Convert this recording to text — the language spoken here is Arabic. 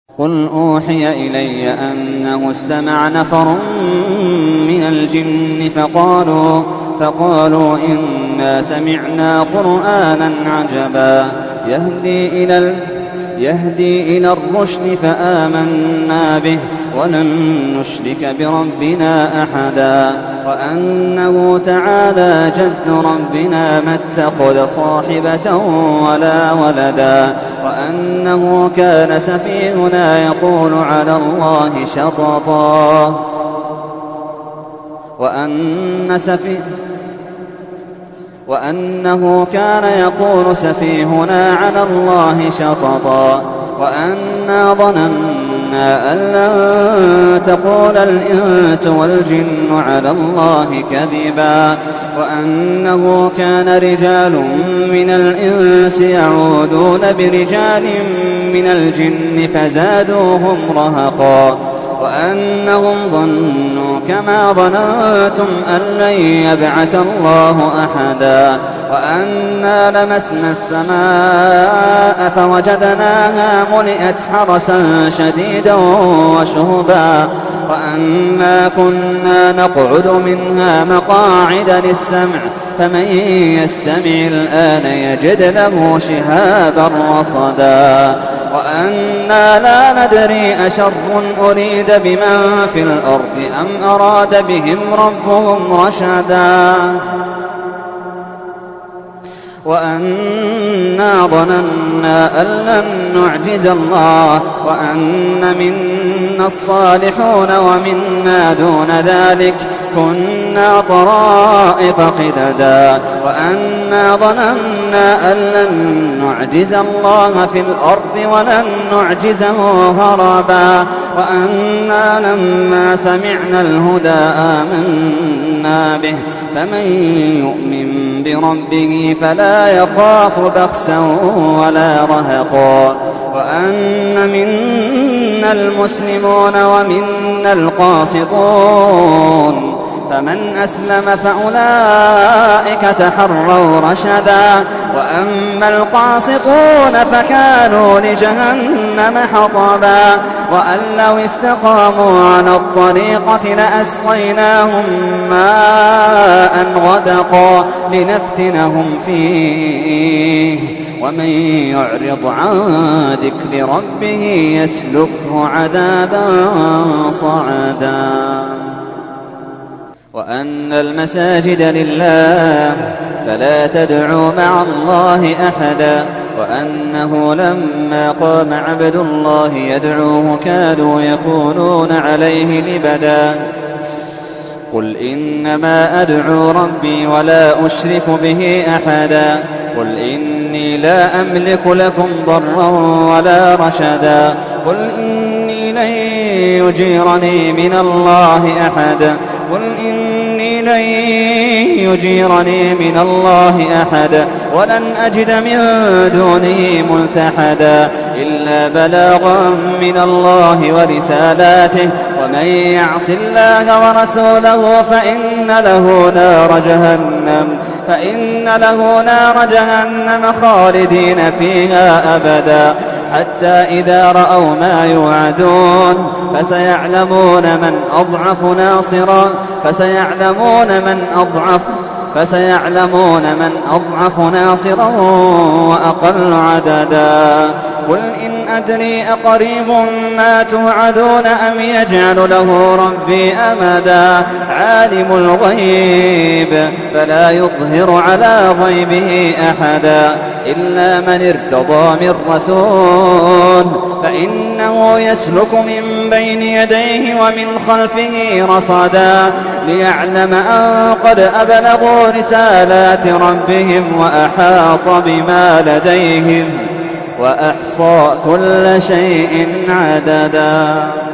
قل أوحي إلي أنه استمع نفر من الجن فقالوا إنا سمعنا قرآنا عجبا يهدي إلى الرشد فآمنا به ولن نشرك بربنا أحدا وأنه تعالى جد ربنا ما اتخذ صاحبة ولا ولدا وأنه كان سفيهنا يقول على الله شططا وأنه كان يقول سفيهنا على الله شططا وأنا ظننا أن لن تقول الإنس والجن على الله كذبا وأنه كان رجال من الإنس يعوذون برجال من الجن فزادوهم رهقا وأنهم ظنوا كما ظننتم أن لن يبعث الله أحدا وأنا لمسنا السماء فوجدناها ملئت حرسا شديدا وشهبا وأنا كنا نقعد منها مقاعد للسمع فمن يستمع الآن يجد له شهابا رصدا وأنا لا ندري أشر أريد بمن في الأرض أم أراد بهم ربهم رشدا وأنا ظننا أن لن نعجز الله وأن منا الصالحون ومنا دون ذلك كنا طرائق قددا وأنا ظننا أن لن نعجز الله في الأرض ولن نعجزه هربا وأنا لما سمعنا الهدى آمنا به فمن يؤمن بربه فلا يخاف بخسا ولا رهقا وأن منا المسلمون ومنا القاسطون فمن أسلم فأولئك تحروا رشدا وأما القاسطون فكانوا لجهنم حطبا وأن لو استقاموا على الطريقة لأسقيناهم ماء غدقا لنفتنهم فيه ومن يعرض عن ذكر ربه يسلكه عذابا صعدا وأن المساجد لله فلا تدعوا مع الله أحدا وأنه لما قام عبد الله يدعوه كادوا يكونون عليه لبدا قل إنما أدعو ربي ولا أشرك به أحدا قل إني لا أملك لكم ضرا ولا رشدا قل إني لن يجيرني من الله أحد قل إني لن يجيرني من الله أحد ولن أجد من دونه ملتحدا إلا بلاغا من الله ورسالاته ومن يعص الله ورسوله فإن له نار جهنم خالدين فيها أبدا حتى إذا رأوا ما يوعدون فسيعلمون من أضعف ناصرا وأقل عددا قل إن أدري أقريب ما توعدون أم يجعل له ربي أمدا عالم الغيب فلا يظهر على غيبه أحدا إلا من ارتضى من رسول فإنه يسلك من بين يديه ومن خلفه رصدا ليعلم أن قد أبلغوا رسالات ربهم وأحاط بما لديهم وأحصى كل شيء عددا.